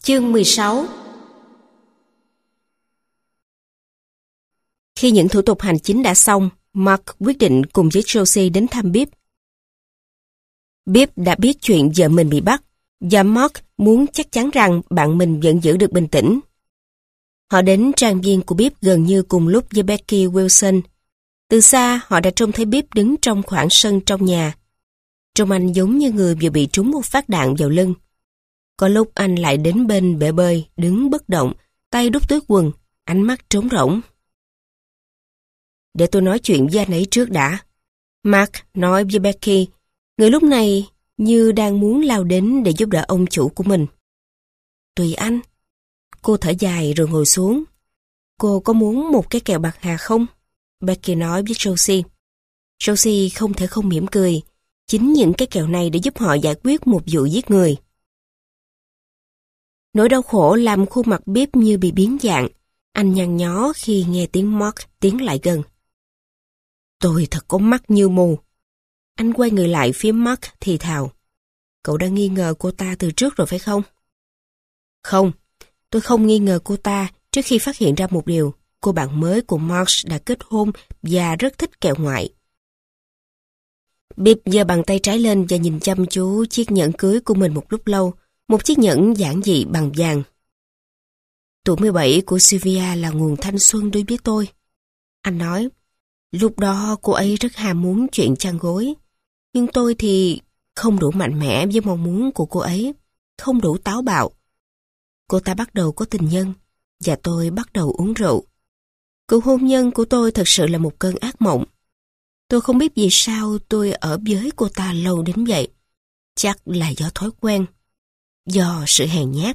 Chương 16. Khi những thủ tục hành chính đã xong, Mark quyết định cùng với Josie đến thăm Bip. Bip đã biết chuyện vợ mình bị bắt, và Mark muốn chắc chắn rằng bạn mình vẫn giữ được bình tĩnh. Họ đến trang viên của Bip gần như cùng lúc với Becky Wilson. Từ xa, họ đã trông thấy Bip đứng trong khoảng sân trong nhà. Trông anh giống như người vừa bị trúng một phát đạn vào lưng. Có lúc anh lại đến bên bể bơi, đứng bất động, tay đút túi quần, ánh mắt trống rỗng. Để tôi nói chuyện với anh ấy trước đã. Mark nói với Becky, người lúc này như đang muốn lao đến để giúp đỡ ông chủ của mình. Tùy anh. Cô thở dài rồi ngồi xuống. Cô có muốn một cái kẹo bạc hà không? Becky nói với Josie. Josie không thể không mỉm cười. Chính những cái kẹo này để giúp họ giải quyết một vụ giết người. Nỗi đau khổ làm khuôn mặt Bip như bị biến dạng. Anh nhăn nhó khi nghe tiếng Mark tiến lại gần. Tôi thật có mắt như mù. Anh quay người lại phía Mark thì thào. Cậu đã nghi ngờ cô ta từ trước rồi phải không? Không, tôi không nghi ngờ cô ta trước khi phát hiện ra một điều. Cô bạn mới của Mark đã kết hôn và rất thích kẹo ngoại. Bip giơ bàn tay trái lên và nhìn chăm chú chiếc nhẫn cưới của mình một lúc lâu. Một chiếc nhẫn giản dị bằng vàng. Tuổi 17 của Sylvia là nguồn thanh xuân đối với tôi. Anh nói, lúc đó cô ấy rất ham muốn chuyện chăn gối. Nhưng tôi thì không đủ mạnh mẽ với mong muốn của cô ấy, không đủ táo bạo. Cô ta bắt đầu có tình nhân, và tôi bắt đầu uống rượu. Cuộc hôn nhân của tôi thật sự là một cơn ác mộng. Tôi không biết vì sao tôi ở với cô ta lâu đến vậy. Chắc là do thói quen. Do sự hèn nhát.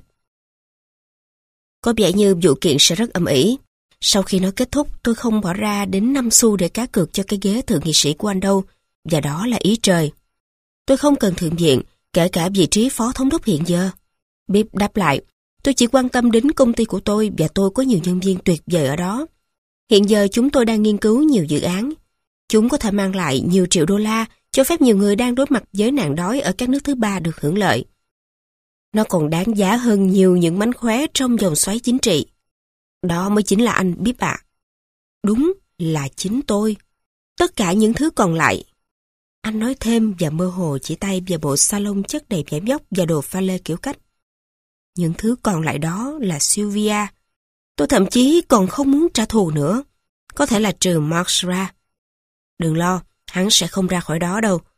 Có vẻ như vụ kiện sẽ rất ầm ĩ. Sau khi nó kết thúc, tôi không bỏ ra đến 5 xu để cá cược cho cái ghế thượng nghị sĩ của anh đâu, và đó là ý trời. Tôi không cần thượng viện, kể cả vị trí phó thống đốc hiện giờ. Bip đáp lại, tôi chỉ quan tâm đến công ty của tôi và tôi có nhiều nhân viên tuyệt vời ở đó. Hiện giờ chúng tôi đang nghiên cứu nhiều dự án. Chúng có thể mang lại nhiều triệu đô la, cho phép nhiều người đang đối mặt với nạn đói ở các nước thứ ba được hưởng lợi. Nó còn đáng giá hơn nhiều những mánh khóe trong vòng xoáy chính trị. Đó mới chính là anh Bip ạ. Đúng là chính tôi. Tất cả những thứ còn lại. Anh nói thêm và mơ hồ chỉ tay vào bộ salon chất đầy vải vóc và đồ pha lê kiểu cách. Những thứ còn lại đó là Sylvia. Tôi thậm chí còn không muốn trả thù nữa. Có thể là trừ Mark ra. Đừng lo, hắn sẽ không ra khỏi đó đâu.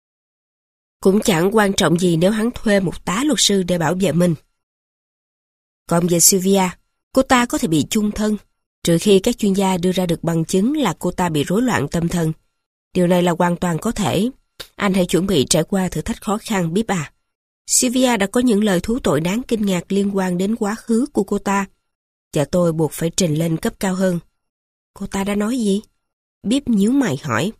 Cũng chẳng quan trọng gì nếu hắn thuê một tá luật sư để bảo vệ mình. Còn về Sylvia, cô ta có thể bị chung thân, trừ khi các chuyên gia đưa ra được bằng chứng là cô ta bị rối loạn tâm thần. Điều này là hoàn toàn có thể. Anh hãy chuẩn bị trải qua thử thách khó khăn, Bip à. Sylvia đã có những lời thú tội đáng kinh ngạc liên quan đến quá khứ của cô ta, và tôi buộc phải trình lên cấp cao hơn. Cô ta đã nói gì? Bip nhíu mày hỏi.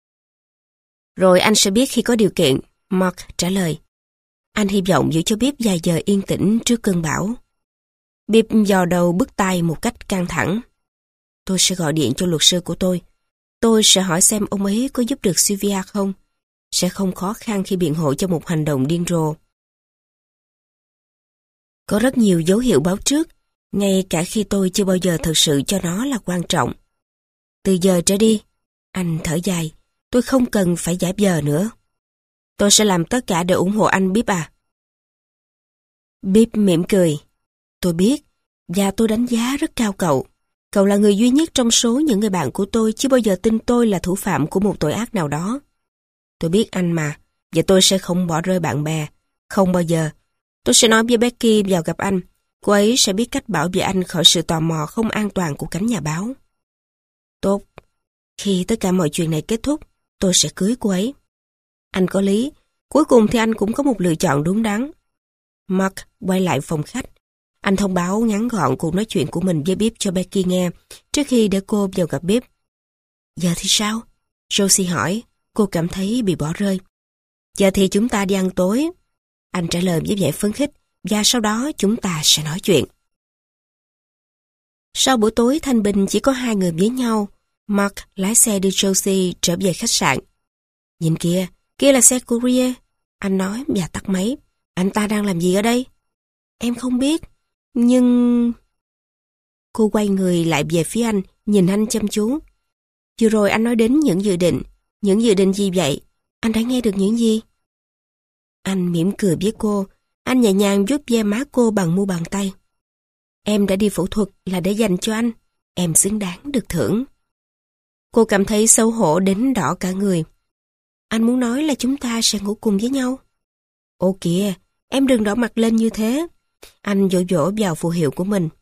Rồi anh sẽ biết khi có điều kiện, Mark trả lời. Anh hy vọng giữ cho Bip vài giờ yên tĩnh trước cơn bão. Bip dò đầu bứt tai một cách căng thẳng. Tôi sẽ gọi điện cho luật sư của tôi. Tôi sẽ hỏi xem ông ấy có giúp được Sylvia không. Sẽ không khó khăn khi biện hộ cho một hành động điên rồ. Có rất nhiều dấu hiệu báo trước, ngay cả khi tôi chưa bao giờ thực sự cho nó là quan trọng. Từ giờ trở đi, anh thở dài, tôi không cần phải giả vờ nữa. Tôi sẽ làm tất cả để ủng hộ anh, Bip à. Bip mỉm cười. Tôi biết, và tôi đánh giá rất cao cậu. Cậu là người duy nhất trong số những người bạn của tôi chưa bao giờ tin tôi là thủ phạm của một tội ác nào đó. Tôi biết anh mà, và tôi sẽ không bỏ rơi bạn bè. Không bao giờ. Tôi sẽ nói với Becky vào gặp anh. Cô ấy sẽ biết cách bảo vệ anh khỏi sự tò mò không an toàn của cánh nhà báo. Tốt. Khi tất cả mọi chuyện này kết thúc, tôi sẽ cưới cô ấy. Anh có lý. Cuối cùng thì anh cũng có một lựa chọn đúng đắn. Mark quay lại phòng khách. Anh thông báo ngắn gọn cuộc nói chuyện của mình với Bip cho Becky nghe, trước khi để cô vào gặp Bip. Giờ thì sao? Josie hỏi. Cô cảm thấy bị bỏ rơi. Giờ thì chúng ta đi ăn tối. Anh trả lời với vẻ phấn khích, và sau đó chúng ta sẽ nói chuyện. Sau bữa tối thanh bình chỉ có hai người với nhau. Mark lái xe đưa Josie trở về khách sạn. Nhìn kìa, kia là xe courier. Anh nói và tắt máy. Anh ta đang làm gì ở đây? Em không biết. Nhưng... Cô quay người lại về phía anh, nhìn anh chăm chú. Vừa rồi anh nói đến những dự định. Những dự định gì vậy? Anh đã nghe được những gì? Anh mỉm cười với cô. Anh nhẹ nhàng vuốt ve má cô bằng mu bàn tay. Em đã đi phẫu thuật là để dành cho anh. Em xứng đáng được thưởng. Cô cảm thấy xấu hổ đến đỏ cả người. Anh muốn nói là chúng ta sẽ ngủ cùng với nhau. Ô kìa, em đừng đỏ mặt lên như thế. Anh vỗ vỗ vào phù hiệu của mình.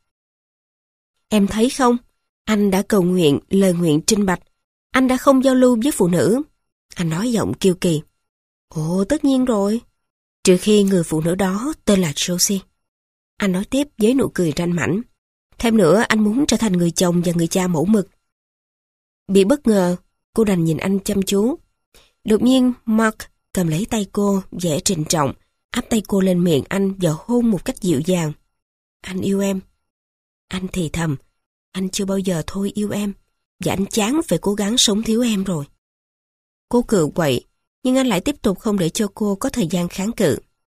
Em thấy không? Anh đã cầu nguyện lời nguyện trinh bạch. Anh đã không giao lưu với phụ nữ. Anh nói giọng kiêu kỳ. Ồ, tất nhiên rồi. Trừ khi người phụ nữ đó tên là Josie. Anh nói tiếp với nụ cười ranh mãnh. Thêm nữa, anh muốn trở thành người chồng và người cha mẫu mực. Bị bất ngờ, cô đành nhìn anh chăm chú. Đột nhiên, Mark cầm lấy tay cô, vẻ trịnh trọng, áp tay cô lên miệng anh và hôn một cách dịu dàng. Anh yêu em. Anh thì thầm, anh chưa bao giờ thôi yêu em, và anh chán phải cố gắng sống thiếu em rồi. Cô cự quậy, nhưng anh lại tiếp tục không để cho cô có thời gian kháng cự.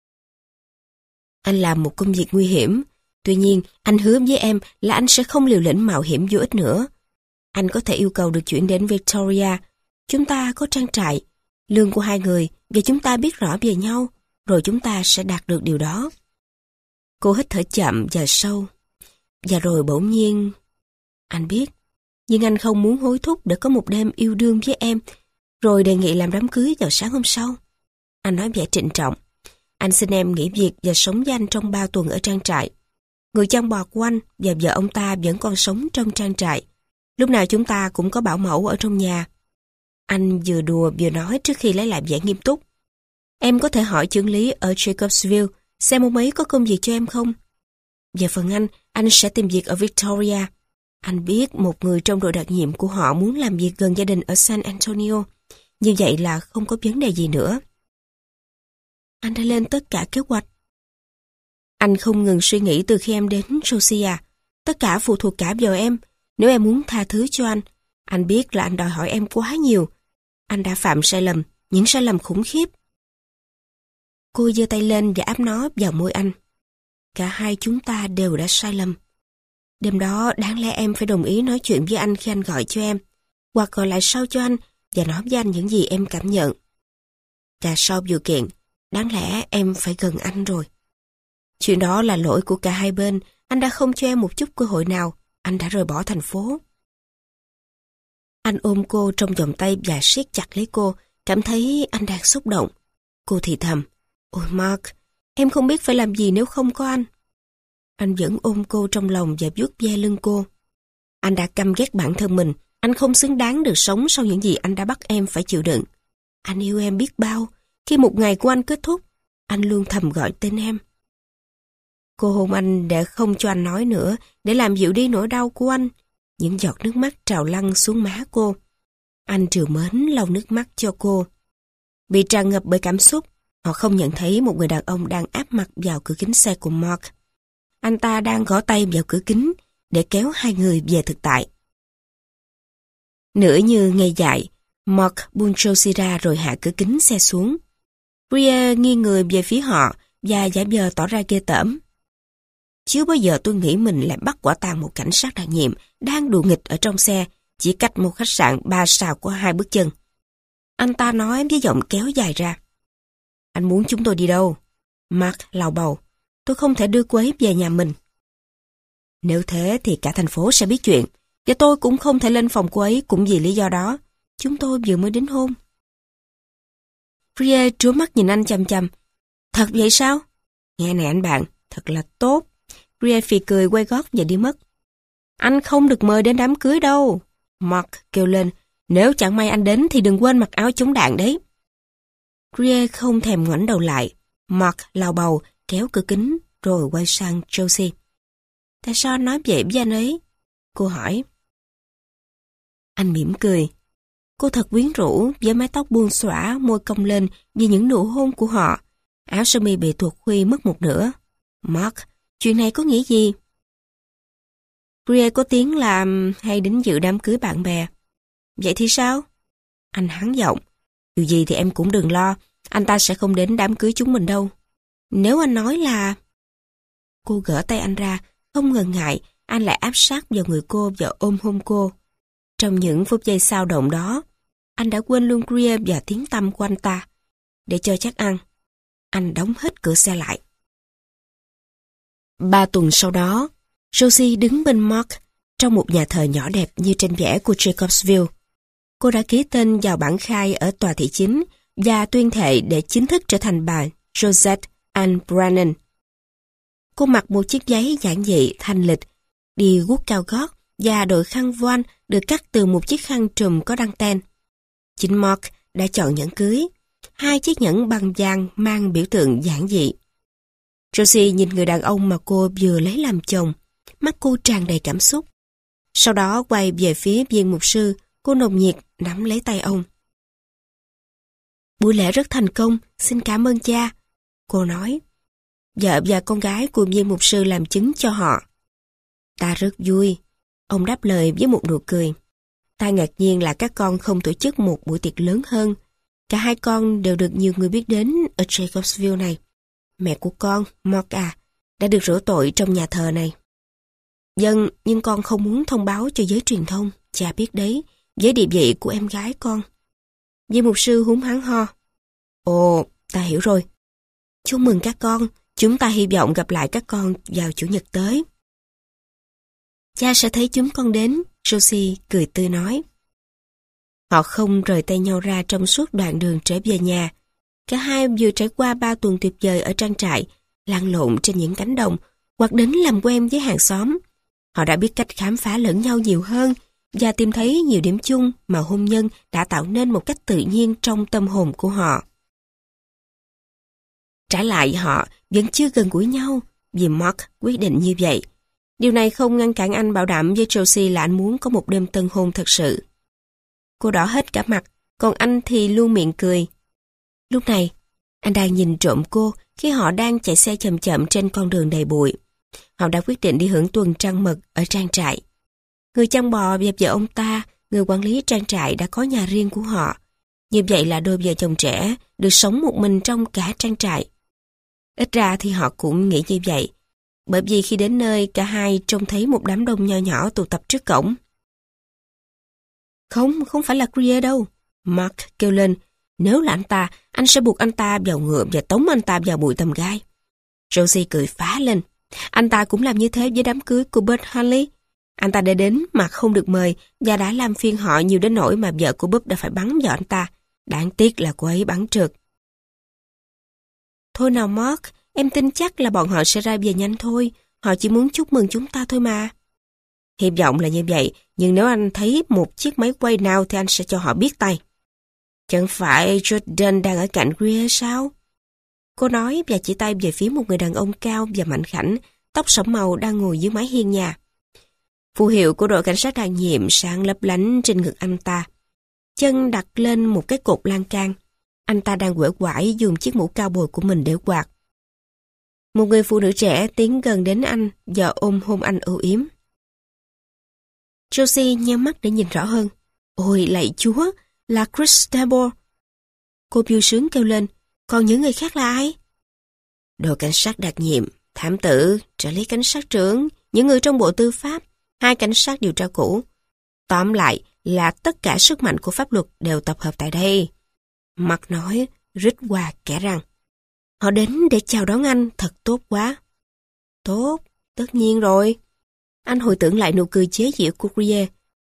Anh làm một công việc nguy hiểm, tuy nhiên anh hứa với em là anh sẽ không liều lĩnh mạo hiểm vô ích nữa. Anh có thể yêu cầu được chuyển đến Victoria. Chúng ta có trang trại, lương của hai người, và chúng ta biết rõ về nhau, rồi chúng ta sẽ đạt được điều đó. Cô hít thở chậm và sâu. Và rồi bỗng nhiên... Anh biết, nhưng anh không muốn hối thúc để có một đêm yêu đương với em, rồi đề nghị làm đám cưới vào sáng hôm sau. Anh nói vẻ trịnh trọng. Anh xin em nghỉ việc và sống với anh trong 3 tuần ở trang trại. Người chăn bò của anh và vợ ông ta vẫn còn sống trong trang trại. Lúc nào chúng ta cũng có bảo mẫu ở trong nhà. Anh vừa đùa vừa nói trước khi lấy lại vẻ nghiêm túc. Em có thể hỏi trưởng lý ở Jacobsville xem ông ấy có công việc cho em không. Về phần anh sẽ tìm việc ở Victoria. Anh biết một người trong đội đặc nhiệm của họ muốn làm việc gần gia đình ở San Antonio. Như vậy là không có vấn đề gì nữa. Anh đã lên tất cả kế hoạch. Anh không ngừng suy nghĩ từ khi em đến Josiah. Tất cả phụ thuộc cả vào em. Nếu em muốn tha thứ cho anh biết là anh đòi hỏi em quá nhiều. Anh đã phạm sai lầm, những sai lầm khủng khiếp. Cô giơ tay lên và áp nó vào môi anh. Cả hai chúng ta đều đã sai lầm. Đêm đó đáng lẽ em phải đồng ý nói chuyện với anh khi anh gọi cho em, hoặc gọi lại sau cho anh và nói với anh những gì em cảm nhận. Và sau điều kiện, đáng lẽ em phải gần anh rồi. Chuyện đó là lỗi của cả hai bên. Anh đã không cho em một chút cơ hội nào. Anh đã rời bỏ thành phố. Anh ôm cô trong vòng tay và siết chặt lấy cô, cảm thấy anh đang xúc động. Cô thì thầm, ôi Mark, em không biết phải làm gì nếu không có anh. Anh vẫn ôm cô trong lòng và vuốt ve lưng cô. Anh đã căm ghét bản thân mình. Anh không xứng đáng được sống sau những gì anh đã bắt em phải chịu đựng. Anh yêu em biết bao. Khi một ngày của anh kết thúc, anh luôn thầm gọi tên em. Cô hôn anh để không cho anh nói nữa, để làm dịu đi nỗi đau của anh. Những giọt nước mắt trào lăn xuống má cô. Anh trìu mến lau nước mắt cho cô. Bị tràn ngập bởi cảm xúc, họ không nhận thấy một người đàn ông đang áp mặt vào cửa kính xe của Mark. Anh ta đang gõ tay vào cửa kính để kéo hai người về thực tại. Nửa như ngây dại, Mark buông Josie ra rồi hạ cửa kính xe xuống. Greer nghiêng người về phía họ và giả vờ tỏ ra ghê tởm. Chưa bao giờ tôi nghĩ mình lại bắt quả tang một cảnh sát đặc nhiệm đang đùa nghịch ở trong xe, chỉ cách một khách sạn 3 sao có 2 bước chân. Anh ta nói với giọng kéo dài ra. Anh muốn chúng tôi đi đâu? Mark lầu bầu. Tôi không thể đưa cô ấy về nhà mình. Nếu thế thì cả thành phố sẽ biết chuyện, và tôi cũng không thể lên phòng cô ấy cũng vì lý do đó. Chúng tôi vừa mới đính hôn. Greer trố mắt nhìn anh chằm chằm. Thật vậy sao? Nghe này anh bạn, thật là tốt. Greer phì cười quay gót và đi mất. Anh không được mời đến đám cưới đâu. Mark kêu lên, nếu chẳng may anh đến thì đừng quên mặc áo chống đạn đấy. Greer không thèm ngoảnh đầu lại. Mark lào bầu, kéo cửa kính, rồi quay sang Josie. Tại sao anh nói vậy với anh ấy? Cô hỏi. Anh mỉm cười. Cô thật quyến rũ, với mái tóc buông xõa, môi cong lên vì những nụ hôn của họ. Áo sơ mi bị tuột khuy mất một nửa. Mark, chuyện này có nghĩa gì? Greer có tiếng là hay đến dự đám cưới bạn bè. Vậy thì sao? Anh hắn giọng. Điều gì thì em cũng đừng lo, anh ta sẽ không đến đám cưới chúng mình đâu. Nếu anh nói là... Cô gỡ tay anh ra, không ngần ngại, anh lại áp sát vào người cô và ôm hôn cô. Trong những phút giây xao động đó, anh đã quên luôn Greer và tiếng tăm của anh ta. Để cho chắc ăn, anh đóng hết cửa xe lại. 3 tuần sau đó, Rosie đứng bên Mark trong một nhà thờ nhỏ đẹp như tranh vẽ của Jacobsville. Cô đã ký tên vào bản khai ở tòa thị chính và tuyên thệ để chính thức trở thành bà Josette Ann Brannan. Cô mặc một chiếc váy giản dị, thanh lịch, đi guốc cao gót và đội khăn voan được cắt từ một chiếc khăn trùm có đăng ten. Chính Mark đã chọn nhẫn cưới, 2 chiếc nhẫn bằng vàng mang biểu tượng giản dị. Rosie nhìn người đàn ông mà cô vừa lấy làm chồng, mắt cô tràn đầy cảm xúc. Sau đó quay về phía viên mục sư, cô nồng nhiệt nắm lấy tay ông. Buổi lễ rất thành công, xin cảm ơn cha. Cô nói, vợ và con gái của viên mục sư làm chứng cho họ. Ta rất vui, ông đáp lời với một nụ cười. Ta ngạc nhiên là các con không tổ chức một buổi tiệc lớn hơn. Cả 2 con đều được nhiều người biết đến ở Jacobsville này. Mẹ của con, Mark đã được rửa tội trong nhà thờ này. Vâng, nhưng con không muốn thông báo cho giới truyền thông, cha biết đấy, với địa vị của em gái con. Viên mục sư húng hắng ho. Ồ, ta hiểu rồi. Chúc mừng các con, chúng ta hy vọng gặp lại các con vào Chủ nhật tới. Cha sẽ thấy chúng con đến, Rosie cười tươi nói. Họ không rời tay nhau ra trong suốt đoạn đường trở về nhà. Cả hai vừa trải qua 3 tuần tuyệt vời ở trang trại, lăn lộn trên những cánh đồng, hoặc đến làm quen với hàng xóm. Họ đã biết cách khám phá lẫn nhau nhiều hơn và tìm thấy nhiều điểm chung mà hôn nhân đã tạo nên một cách tự nhiên trong tâm hồn của họ. Trái lại họ vẫn chưa gần gũi nhau vì Mark quyết định như vậy. Điều này không ngăn cản anh bảo đảm với Rosie là anh muốn có một đêm tân hôn thật sự. Cô đỏ hết cả mặt, còn anh thì luôn miệng cười. Lúc này, anh đang nhìn trộm cô khi họ đang chạy xe chậm chậm trên con đường đầy bụi. Họ đã quyết định đi hưởng tuần trăng mật ở trang trại. Người chăn bò và vợ ông ta, người quản lý trang trại đã có nhà riêng của họ. Như vậy là đôi vợ chồng trẻ được sống một mình trong cả trang trại. Ít ra thì họ cũng nghĩ như vậy, bởi vì khi đến nơi cả hai trông thấy một đám đông nho nhỏ tụ tập trước cổng. Không phải là Greer đâu, Mark kêu lên. Nếu là anh sẽ buộc anh ta vào ngựa và tống anh ta vào bụi tầm gai. Rosie cười phá lên. Anh ta cũng làm như thế với đám cưới của Bert Huntley. Anh ta đã đến mà không được mời và đã làm phiền họ nhiều đến nỗi mà vợ của Bub đã phải bắn vào anh ta. Đáng tiếc là cô ấy bắn trượt. Thôi nào Mark, em tin chắc là bọn họ sẽ ra về nhanh thôi. Họ chỉ muốn chúc mừng chúng ta thôi mà. Hy vọng là như vậy, nhưng nếu anh thấy một chiếc máy quay nào thì anh sẽ cho họ biết tay. Chẳng phải Jordan đang ở cạnh Greer sao? Cô nói và chỉ tay về phía một người đàn ông cao và mạnh khảnh, tóc sẫm màu đang ngồi dưới mái hiên nhà. Phù hiệu của đội cảnh sát đặc nhiệm sáng lấp lánh trên ngực anh ta. Chân đặt lên một cái cột lan can. Anh ta đang quể quải dùng chiếc mũ cao bồi của mình để quạt. Một người phụ nữ trẻ tiến gần đến anh và ôm hôn anh âu yếm. Josie nhắm mắt để nhìn rõ hơn. Ôi lạy Chúa, là Chris Tabor. Cô vui sướng kêu lên, còn những người khác là ai? Đội cảnh sát đặc nhiệm, thám tử, trợ lý cảnh sát trưởng, những người trong bộ tư pháp, 2 cảnh sát điều tra cũ. Tóm lại là tất cả sức mạnh của pháp luật đều tập hợp tại đây. Mark nói, rít qua kẻ răng. Họ đến để chào đón anh, thật tốt quá. Tốt, tất nhiên rồi. Anh hồi tưởng lại nụ cười chế giễu của Greer.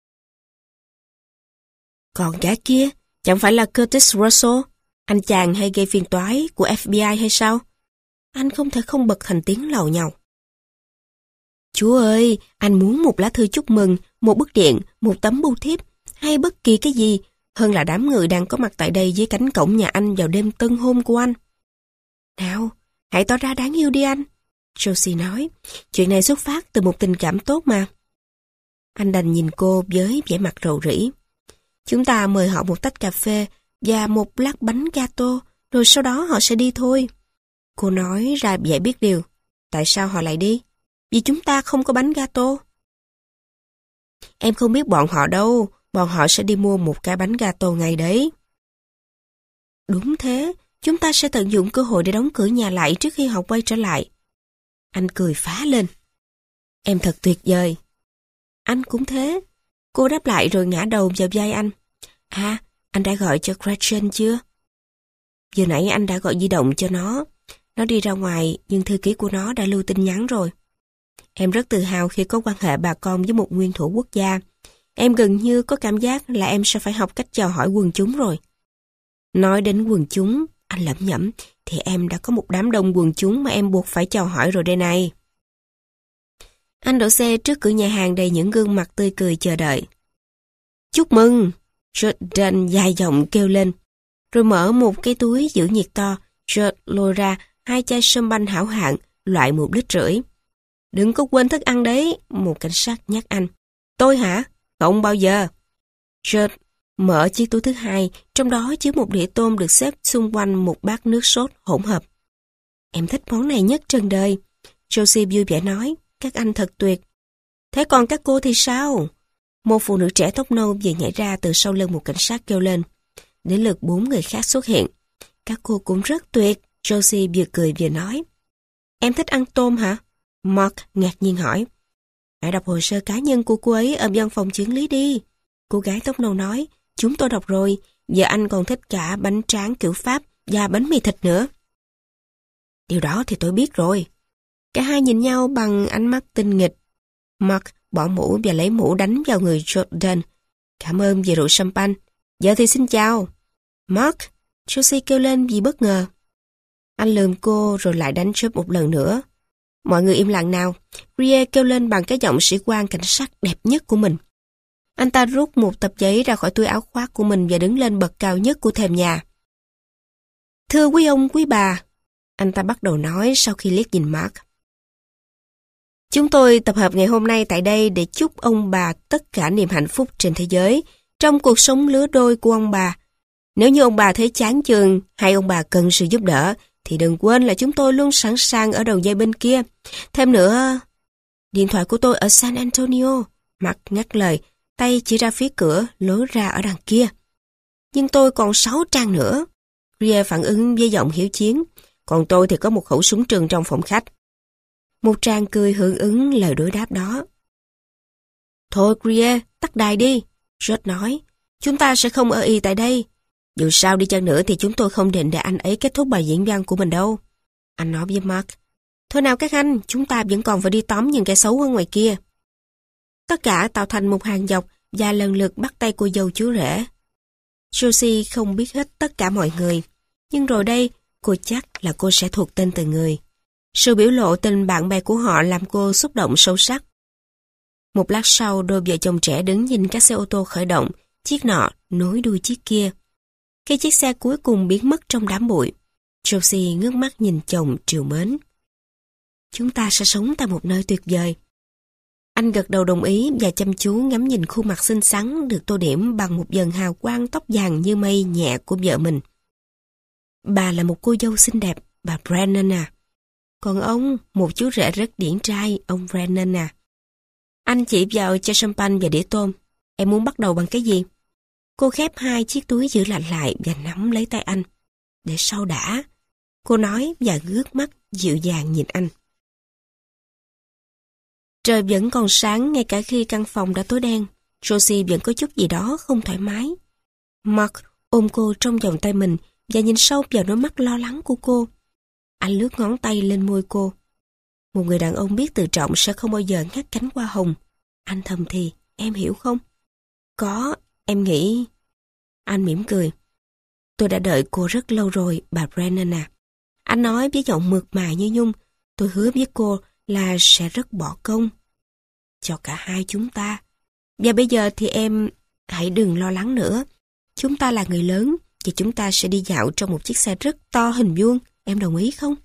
Còn gã kia, chẳng phải là Curtis Russell, anh chàng hay gây phiền toái của FBI hay sao? Anh không thể không bật thành tiếng lầu nhầu. Chúa ơi, anh muốn một lá thư chúc mừng, một bức điện, một tấm bưu thiếp, hay bất kỳ cái gì, hơn là đám người đang có mặt tại đây dưới cánh cổng nhà anh vào đêm tân hôn của anh. Nào, hãy tỏ ra đáng yêu đi anh, Josie nói. Chuyện này xuất phát từ một tình cảm tốt mà. Anh đành nhìn cô với vẻ mặt rầu rĩ. Chúng ta mời họ một tách cà phê và một lát bánh gato, rồi sau đó họ sẽ đi thôi. Cô nói ra vẻ biết điều. Tại sao họ lại đi? Vì chúng ta không có bánh gato. Em không biết bọn họ đâu, bọn họ sẽ đi mua một cái bánh gato ngay đấy. Đúng thế, chúng ta sẽ tận dụng cơ hội để đóng cửa nhà lại trước khi họ quay trở lại. Anh cười phá lên. Em thật tuyệt vời. Anh cũng thế. Cô đáp lại rồi ngã đầu vào vai anh. À, anh đã gọi cho Gretchen chưa? Vừa nãy anh đã gọi di động cho nó. Nó đi ra ngoài, nhưng thư ký của nó đã lưu tin nhắn rồi. Em rất tự hào khi có quan hệ bà con với một nguyên thủ quốc gia. Em gần như có cảm giác là em sẽ phải học cách chào hỏi quần chúng rồi. Nói đến quần chúng, anh lẩm nhẩm, thì em đã có một đám đông quần chúng mà em buộc phải chào hỏi rồi đây này. Anh đổ xe trước cửa nhà hàng đầy những gương mặt tươi cười chờ đợi. Chúc mừng! Jordan dài giọng kêu lên. Rồi mở một cái túi giữ nhiệt to, George lôi ra 2 chai sâm banh hảo hạng, loại 1,5 lít. Đừng có quên thức ăn đấy, một cảnh sát nhắc anh. Tôi hả? Không bao giờ. George mở chiếc túi thứ hai, trong đó chứa một đĩa tôm được xếp xung quanh một bát nước sốt hỗn hợp. Em thích món này nhất trần đời. Josie vui vẻ nói, các anh thật tuyệt. Thế còn các cô thì sao? Một phụ nữ trẻ tóc nâu vừa nhảy ra từ sau lưng một cảnh sát kêu lên. Đến lượt 4 người khác xuất hiện. Các cô cũng rất tuyệt, Josie vừa cười vừa nói. Em thích ăn tôm hả? Mark ngạc nhiên hỏi. Hãy đọc hồ sơ cá nhân của cô ấy ở văn phòng xử lý đi. Cô gái tóc nâu nói, chúng tôi đọc rồi, giờ anh còn thích cả bánh tráng kiểu Pháp và bánh mì thịt nữa. Điều đó thì tôi biết rồi. Cả hai nhìn nhau bằng ánh mắt tinh nghịch. Mark bỏ mũ và lấy mũ đánh vào người Jordan. Cảm ơn vì rượu champagne. Giờ thì xin chào. Mark, Josie kêu lên vì bất ngờ. Anh lườm cô rồi lại đánh chớp một lần nữa. Mọi người im lặng nào. Rie kêu lên bằng cái giọng sĩ quan cảnh sát đẹp nhất của mình. Anh ta rút một tập giấy ra khỏi túi áo khoác của mình và đứng lên bậc cao nhất của thềm nhà. Thưa quý ông, quý bà, anh ta bắt đầu nói sau khi liếc nhìn Mark. Chúng tôi tập hợp ngày hôm nay tại đây để chúc ông bà tất cả niềm hạnh phúc trên thế giới, trong cuộc sống lứa đôi của ông bà. Nếu như ông bà thấy chán chường hay ông bà cần sự giúp đỡ, thì đừng quên là chúng tôi luôn sẵn sàng ở đầu dây bên kia. Thêm nữa, điện thoại của tôi ở San Antonio. Mark ngắt lời, tay chỉ ra phía cửa, lối ra ở đằng kia. Nhưng tôi còn 6 trang nữa. Ria phản ứng với giọng hiếu chiến. Còn tôi thì có một khẩu súng trường trong phòng khách. Một trang cười hưởng ứng lời đối đáp đó. Thôi Ria, tắt đài đi. George nói, chúng ta sẽ không ở y tại đây. Dù sao đi chăng nữa thì chúng tôi không định để anh ấy kết thúc bài diễn văn của mình đâu. Anh nói với Mark. Thôi nào các anh, chúng ta vẫn còn phải đi tóm những kẻ xấu ở ngoài kia. Tất cả tạo thành một hàng dọc và lần lượt bắt tay cô dâu chú rể. Josie không biết hết tất cả mọi người, nhưng rồi đây cô chắc là cô sẽ thuộc tên từng người. Sự biểu lộ tình bạn bè của họ làm cô xúc động sâu sắc. Một lát sau, đôi vợ chồng trẻ đứng nhìn các xe ô tô khởi động, chiếc nọ nối đuôi chiếc kia. Cái chiếc xe cuối cùng biến mất trong đám bụi. Josie ngước mắt nhìn chồng trìu mến. Chúng ta sẽ sống tại một nơi tuyệt vời. Anh gật đầu đồng ý và chăm chú ngắm nhìn khuôn mặt xinh xắn được tô điểm bằng một dần hào quang tóc vàng như mây nhẹ của vợ mình. Bà là một cô dâu xinh đẹp, bà Brennan à. Còn ông, một chú rể rất điển trai, ông Brennan à. Anh chỉ vào chai champagne và đĩa tôm. Em muốn bắt đầu bằng cái gì? Cô khép 2 chiếc túi giữ lạnh lại và nắm lấy tay anh. Để sau đã. Cô nói và ngước mắt dịu dàng nhìn anh. Trời vẫn còn sáng ngay cả khi căn phòng đã tối đen. Josie vẫn có chút gì đó không thoải mái. Mark ôm cô trong vòng tay mình và nhìn sâu vào đôi mắt lo lắng của cô. Anh lướt ngón tay lên môi cô. Một người đàn ông biết tự trọng sẽ không bao giờ ngắt cánh hoa hồng. Anh thầm thì, em hiểu không? Có, em nghĩ... Anh mỉm cười. Tôi đã đợi cô rất lâu rồi, bà Brennan à. Anh nói với giọng mượt mà như nhung. Tôi hứa với cô là sẽ rất bỏ công. Cho cả hai chúng ta. Và bây giờ thì em hãy đừng lo lắng nữa. Chúng ta là người lớn và chúng ta sẽ đi dạo trong một chiếc xe rất to hình vuông. Em đồng ý không?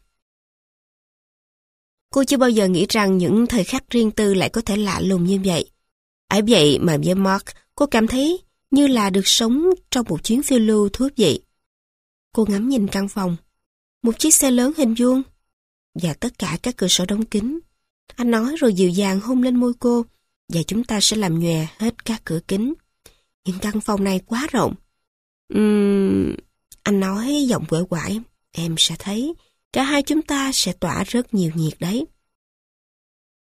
Cô chưa bao giờ nghĩ rằng những thời khắc riêng tư lại có thể lạ lùng như vậy. Ấy vậy mà với Mark, cô cảm thấy như là được sống trong một chuyến phiêu lưu thú vị. Cô ngắm nhìn căn phòng. Một chiếc xe lớn hình vuông và tất cả các cửa sổ đóng kín. Anh nói rồi dịu dàng hôn lên môi cô và chúng ta sẽ làm nhòe hết các cửa kính. Nhưng căn phòng này quá rộng. Anh nói giọng quể quải. Em sẽ thấy cả hai chúng ta sẽ tỏa rất nhiều nhiệt đấy.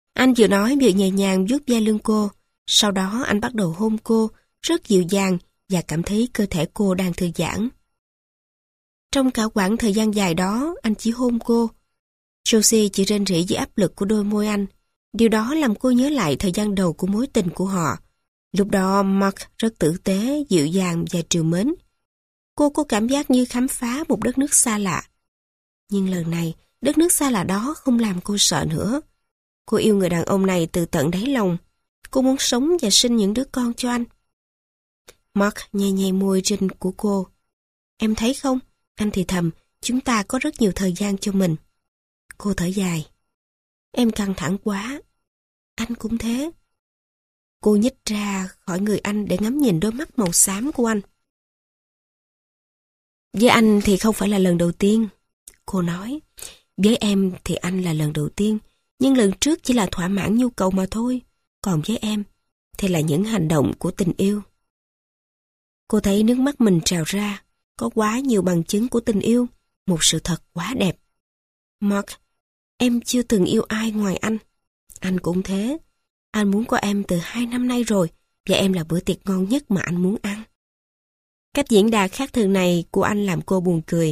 Anh vừa nói vừa nhẹ nhàng vuốt ve lưng cô. Sau đó anh bắt đầu hôn cô, rất dịu dàng và cảm thấy cơ thể cô đang thư giãn. Trong cả quãng thời gian dài đó, anh chỉ hôn cô. Josie chỉ rên rỉ dưới áp lực của đôi môi anh. Điều đó làm cô nhớ lại thời gian đầu của mối tình của họ. Lúc đó Mark rất tử tế, dịu dàng và trìu mến. Cô có cảm giác như khám phá một đất nước xa lạ. Nhưng lần này, đất nước xa lạ đó không làm cô sợ nữa. Cô yêu người đàn ông này từ tận đáy lòng. Cô muốn sống và sinh những đứa con cho anh. Mark nhai nhai môi trên của cô. Em thấy không? Anh thì thầm, chúng ta có rất nhiều thời gian cho mình. Cô thở dài. Em căng thẳng quá. Anh cũng thế. Cô nhích ra khỏi người anh để ngắm nhìn đôi mắt màu xám của anh. Với anh thì không phải là lần đầu tiên. Cô nói, với em thì anh là lần đầu tiên, nhưng lần trước chỉ là thỏa mãn nhu cầu mà thôi. Còn với em thì là những hành động của tình yêu. Cô thấy nước mắt mình trào ra. Có quá nhiều bằng chứng của tình yêu. Một sự thật quá đẹp. Mark, em chưa từng yêu ai ngoài anh. Anh cũng thế. Anh muốn có em từ 2 năm nay rồi, và em là bữa tiệc ngon nhất mà anh muốn ăn. Cách diễn đạt khác thường này của anh làm cô buồn cười.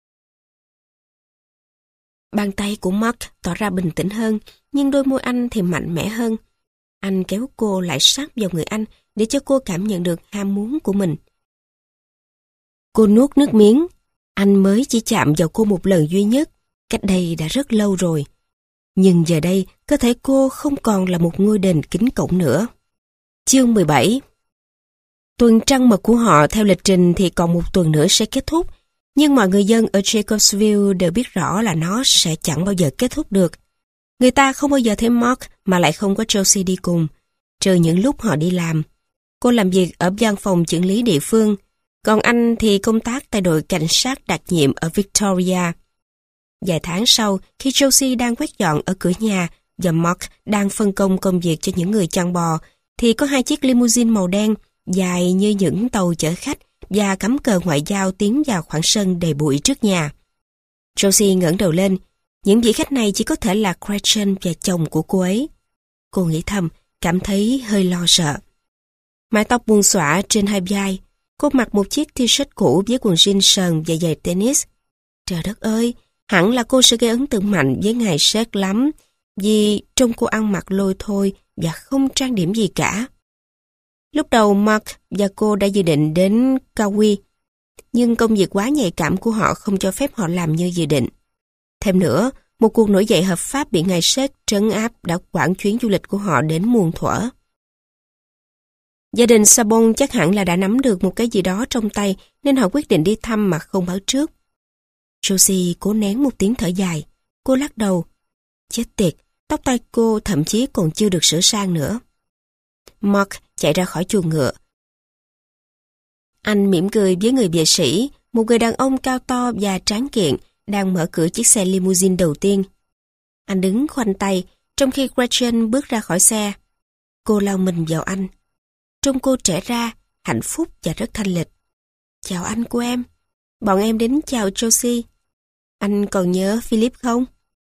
Bàn tay của Mark tỏ ra bình tĩnh hơn, nhưng đôi môi anh thì mạnh mẽ hơn. Anh kéo cô lại sát vào người anh để cho cô cảm nhận được ham muốn của mình. Cô nuốt nước miếng. Anh mới chỉ chạm vào cô một lần duy nhất, cách đây đã rất lâu rồi. Nhưng giờ đây, cơ thể cô không còn là một ngôi đền kính cổng nữa. Chương 17. Tuần trăng mật của họ theo lịch trình thì còn 1 tuần nữa sẽ kết thúc, nhưng mọi người dân ở Jacobsville đều biết rõ là nó sẽ chẳng bao giờ kết thúc được. Người ta không bao giờ thấy Mark mà lại không có Josie đi cùng, trừ những lúc họ đi làm. Cô làm việc ở văn phòng chưởng lý địa phương, còn anh thì công tác tại đội cảnh sát đặc nhiệm ở Victoria. Vài tháng sau, khi Josie đang quét dọn ở cửa nhà và Mark đang phân công công việc cho những người chăn bò, thì có 2 chiếc limousine màu đen, dài như những tàu chở khách và cắm cờ ngoại giao tiến vào khoảng sân đầy bụi trước nhà. Josie ngẩng đầu lên. Những vị khách này chỉ có thể là Gretchen và chồng của cô ấy. Cô nghĩ thầm, cảm thấy hơi lo sợ. Mái tóc buông xõa trên 2 vai. Cô mặc một chiếc t-shirt cũ với quần jean sờn và giày tennis. Trời đất ơi, hẳn là cô sẽ gây ấn tượng mạnh với ngài sếp lắm, vì trông cô ăn mặc lôi thôi và không trang điểm gì cả. Lúc đầu Mark và cô đã dự định đến Kauai, nhưng công việc quá nhạy cảm của họ không cho phép họ làm như dự định. Thêm nữa, một cuộc nổi dậy hợp pháp bị ngài sếp trấn áp đã quản chuyến du lịch của họ đến muôn thuở. Gia đình Sabon chắc hẳn là đã nắm được một cái gì đó trong tay nên họ quyết định đi thăm mà không báo trước. Josie cố nén một tiếng thở dài. Cô lắc đầu. Chết tiệt, tóc tai cô thậm chí còn chưa được sửa sang nữa. Mark chạy ra khỏi chuồng ngựa. Anh mỉm cười với người vệ sĩ, một người đàn ông cao to và tráng kiện đang mở cửa chiếc xe limousine đầu tiên. Anh đứng khoanh tay, trong khi Gretchen bước ra khỏi xe. Cô lao mình vào anh. Trông cô trẻ ra, hạnh phúc và rất thanh lịch. Chào anh của em. Bọn em đến chào Josie. Anh còn nhớ Philip không?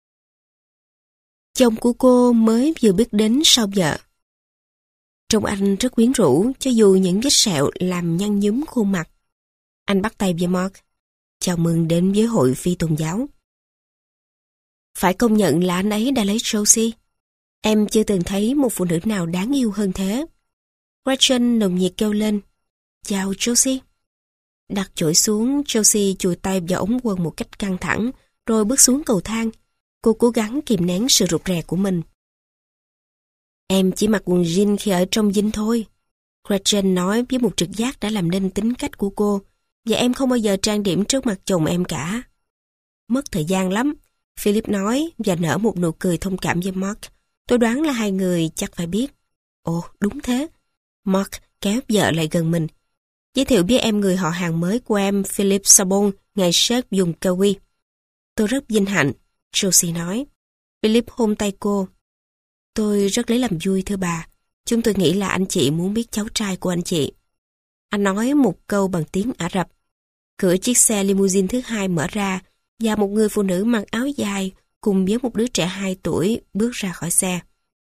Chồng của cô mới vừa biết đến sau vợ. Trông anh rất quyến rũ, cho dù những vết sẹo làm nhăn nhúm khuôn mặt. Anh bắt tay với Mark. Chào mừng đến với hội phi tôn giáo. Phải công nhận là anh ấy đã lấy Josie. Em chưa từng thấy một phụ nữ nào đáng yêu hơn thế. Gretchen nồng nhiệt kêu lên. Chào Josie. Đặt chổi xuống, Josie chùi tay vào ống quần một cách căng thẳng, rồi bước xuống cầu thang. Cô cố gắng kìm nén sự rụt rè của mình. Em chỉ mặc quần jean khi ở trong dinh thôi. Gretchen nói với một trực giác đã làm nên tính cách của cô, và em không bao giờ trang điểm trước mặt chồng em cả. Mất thời gian lắm, Philip nói và nở một nụ cười thông cảm với Mark. Tôi đoán là 2 người chắc phải biết. Ồ, đúng thế. Mark kéo vợ lại gần mình. Giới thiệu với em người họ hàng mới của em, Philip Sabon, ngài sếp dùng Kauai. Tôi rất vinh hạnh, Josie nói. Philip hôn tay cô. Tôi rất lấy làm vui thưa bà. Chúng tôi nghĩ là anh chị muốn biết cháu trai của anh chị. Anh nói một câu bằng tiếng Ả Rập. Cửa chiếc xe limousine thứ 2 mở ra và một người phụ nữ mặc áo dài cùng với một đứa trẻ 2 tuổi bước ra khỏi xe.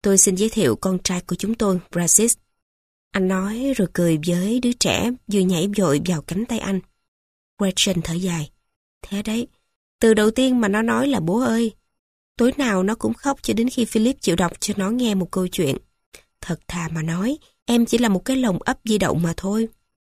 Tôi xin giới thiệu con trai của chúng tôi, Francis. Anh nói rồi cười với đứa trẻ vừa nhảy vội vào cánh tay anh. Gretchen thở dài. Thế đấy, từ đầu tiên mà nó nói là bố ơi. Tối nào nó cũng khóc cho đến khi Philip chịu đọc cho nó nghe một câu chuyện. Thật thà mà nói, em chỉ là một cái lồng ấp di động mà thôi.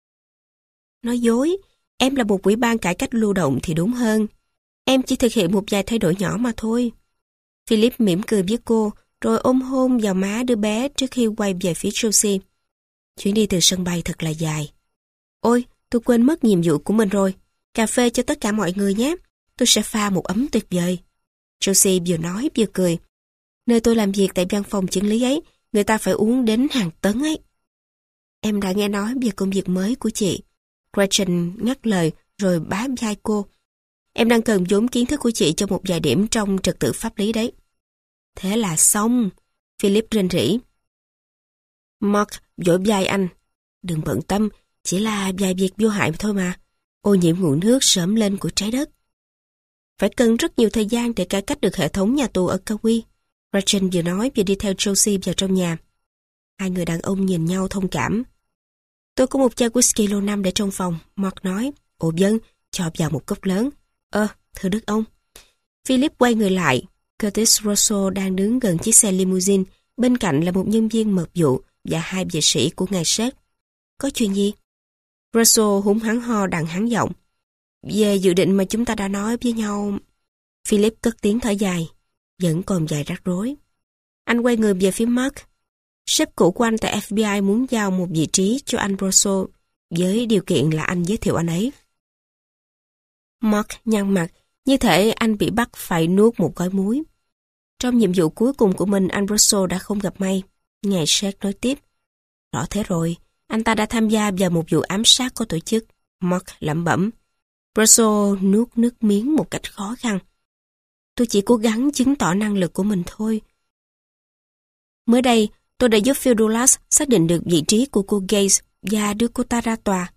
Nói dối, em là một ủy ban cải cách lưu động thì đúng hơn. Em chỉ thực hiện một vài thay đổi nhỏ mà thôi. Philip mỉm cười với cô, rồi ôm hôn vào má đứa bé trước khi quay về phía Chelsea. Chuyến đi từ sân bay thật là dài. Ôi, tôi quên mất nhiệm vụ của mình rồi. Cà phê cho tất cả mọi người nhé. Tôi sẽ pha một ấm tuyệt vời. Chelsea vừa nói vừa cười. Nơi tôi làm việc tại văn phòng chưởng lý ấy, người ta phải uống đến hàng tấn ấy. Em đã nghe nói về công việc mới của chị. Gretchen ngắt lời rồi bám vai cô. Em đang cần vốn kiến thức của chị cho một vài điểm trong trật tự pháp lý đấy. Thế là xong. Philip rên rỉ. Mark vỗ vai anh. Đừng bận tâm, chỉ là vài việc vô hại thôi mà. Ô nhiễm nguồn nước sớm lên của trái đất. Phải cần rất nhiều thời gian để cải cách được hệ thống nhà tù ở Kawi. Gretchen vừa nói vừa đi theo Chelsea vào trong nhà. Hai người đàn ông nhìn nhau thông cảm. Tôi có một chai whisky lâu năm để trong phòng, Mark nói. Ồ vâng, cho vào một cốc lớn. Thưa đức ông. Philip quay người lại. Curtis Russell đang đứng gần chiếc xe limousine. Bên cạnh là một nhân viên mật vụ và hai vệ sĩ của ngài sếp. Có chuyện gì? Russell húng hắn ho đằng hắn giọng. Về dự định mà chúng ta đã nói với nhau. Philip cất tiếng thở dài. Vẫn còn vài rắc rối. Anh quay người về phía Mark. Sếp cũ của anh tại FBI muốn giao một vị trí cho anh Russell với điều kiện là anh giới thiệu anh ấy. Mark nhăn mặt, như thể anh bị bắt phải nuốt một gói muối. Trong nhiệm vụ cuối cùng của mình, anh Russell đã không gặp may. Ngài sếp nói tiếp. Rõ thế rồi, anh ta đã tham gia vào một vụ ám sát có tổ chức. Mark lẩm bẩm. Russell nuốt nước miếng một cách khó khăn. Tôi chỉ cố gắng chứng tỏ năng lực của mình thôi. Mới đây, tôi đã giúp Phil Dulles xác định được vị trí của cô Gates và đưa cô ta ra tòa.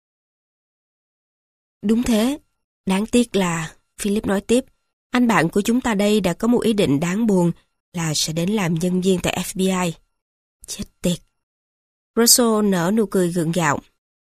Đúng thế. Đáng tiếc là, Philip nói tiếp, anh bạn của chúng ta đây đã có một ý định đáng buồn là sẽ đến làm nhân viên tại FBI. Chết tiệt. Russell nở nụ cười gượng gạo.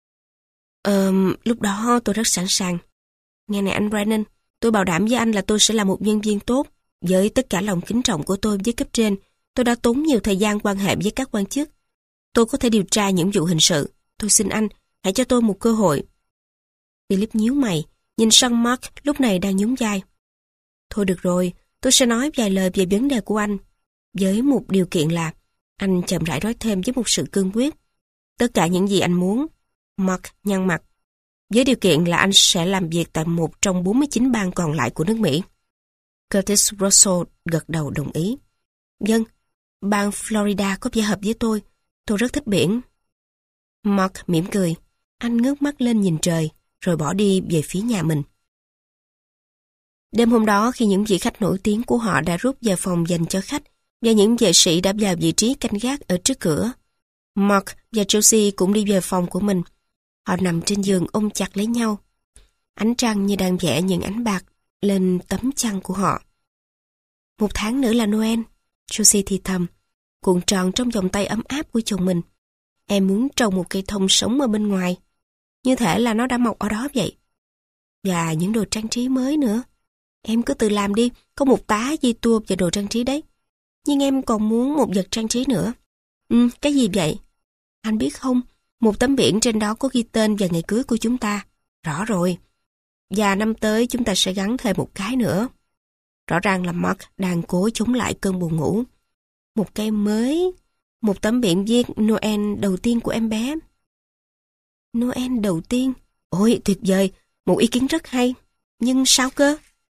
Lúc đó tôi rất sẵn sàng. Nghe này anh Brennan, tôi bảo đảm với anh là tôi sẽ là một nhân viên tốt. Với tất cả lòng kính trọng của tôi với cấp trên, tôi đã tốn nhiều thời gian quan hệ với các quan chức. Tôi có thể điều tra những vụ hình sự. Tôi xin anh, hãy cho tôi một cơ hội. Philip nhíu mày, nhìn sang Mark lúc này đang nhún vai. Thôi được rồi, tôi sẽ nói vài lời về vấn đề của anh. Với một điều kiện là, anh chậm rãi nói thêm với một sự cương quyết. Tất cả những gì anh muốn. Mark nhăn mặt. Với điều kiện là anh sẽ làm việc tại một trong 49 bang còn lại của nước Mỹ. Curtis Russell gật đầu đồng ý. Vâng, bang Florida có vẻ hợp với tôi. Tôi rất thích biển. Mark mỉm cười. Anh ngước mắt lên nhìn trời, rồi bỏ đi về phía nhà mình. Đêm hôm đó, khi những vị khách nổi tiếng của họ đã rút về phòng dành cho khách, và những vệ sĩ đã vào vị trí canh gác ở trước cửa, Mark và Chelsea cũng đi về phòng của mình. Họ nằm trên giường ôm chặt lấy nhau. Ánh trăng như đang vẽ những ánh bạc lên tấm chăn của họ. 1 tháng nữa là Noel, Chelsea thì thầm, cuộn tròn trong vòng tay ấm áp của chồng mình. Em muốn trồng một cây thông sống ở bên ngoài, như thể là nó đã mọc ở đó vậy. Và những đồ trang trí mới nữa. Em cứ tự làm đi, có một tá dây tua và đồ trang trí đấy. Nhưng em còn muốn một vật trang trí nữa. Cái gì vậy? Anh biết không, một tấm biển trên đó có ghi tên và ngày cưới của chúng ta. Rõ rồi. Và năm tới chúng ta sẽ gắn thêm một cái nữa. Rõ ràng là Mark đang cố chống lại cơn buồn ngủ. Một cây mới, một tấm biển viết Noel đầu tiên của em bé. Noel đầu tiên? Ôi, tuyệt vời, một ý kiến rất hay. Nhưng sao cơ?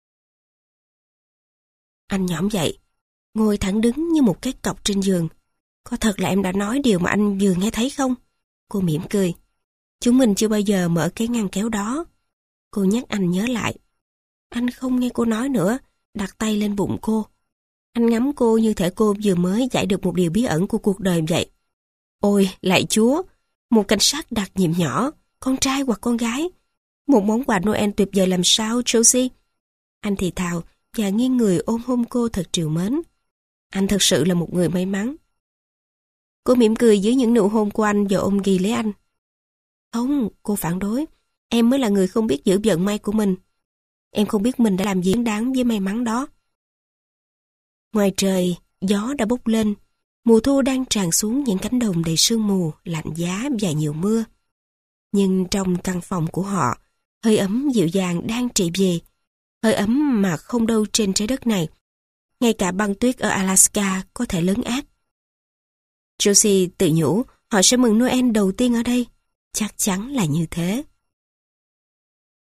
Anh nhõm dậy, ngồi thẳng đứng như một cái cọc trên giường. Có thật là em đã nói điều mà anh vừa nghe thấy không? Cô mỉm cười. Chúng mình chưa bao giờ mở cái ngăn kéo đó. Cô nhắc anh nhớ lại. Anh không nghe cô nói nữa, đặt tay lên bụng cô. Anh ngắm cô như thể cô vừa mới giải được một điều bí ẩn của cuộc đời vậy. Ôi, lạy Chúa, một cảnh sát đặc nhiệm nhỏ, con trai hoặc con gái. Một món quà Noel tuyệt vời làm sao, Chelsea? Anh thì thào và nghiêng người ôm hôn cô thật trìu mến. Anh thực sự là một người may mắn. Cô mỉm cười dưới những nụ hôn của anh và ôm ghì lấy anh. Không, cô phản đối. Em mới là người không biết giữ vận may của mình. Em không biết mình đã làm gì đáng với may mắn đó. Ngoài trời, gió đã bốc lên. Mùa thu đang tràn xuống những cánh đồng đầy sương mù, lạnh giá và nhiều mưa. Nhưng trong căn phòng của họ, hơi ấm dịu dàng đang trị về. Hơi ấm mà không đâu trên trái đất này. Ngay cả băng tuyết ở Alaska có thể lớn ác. Josie tự nhủ họ sẽ mừng Noel đầu tiên ở đây. Chắc chắn là như thế.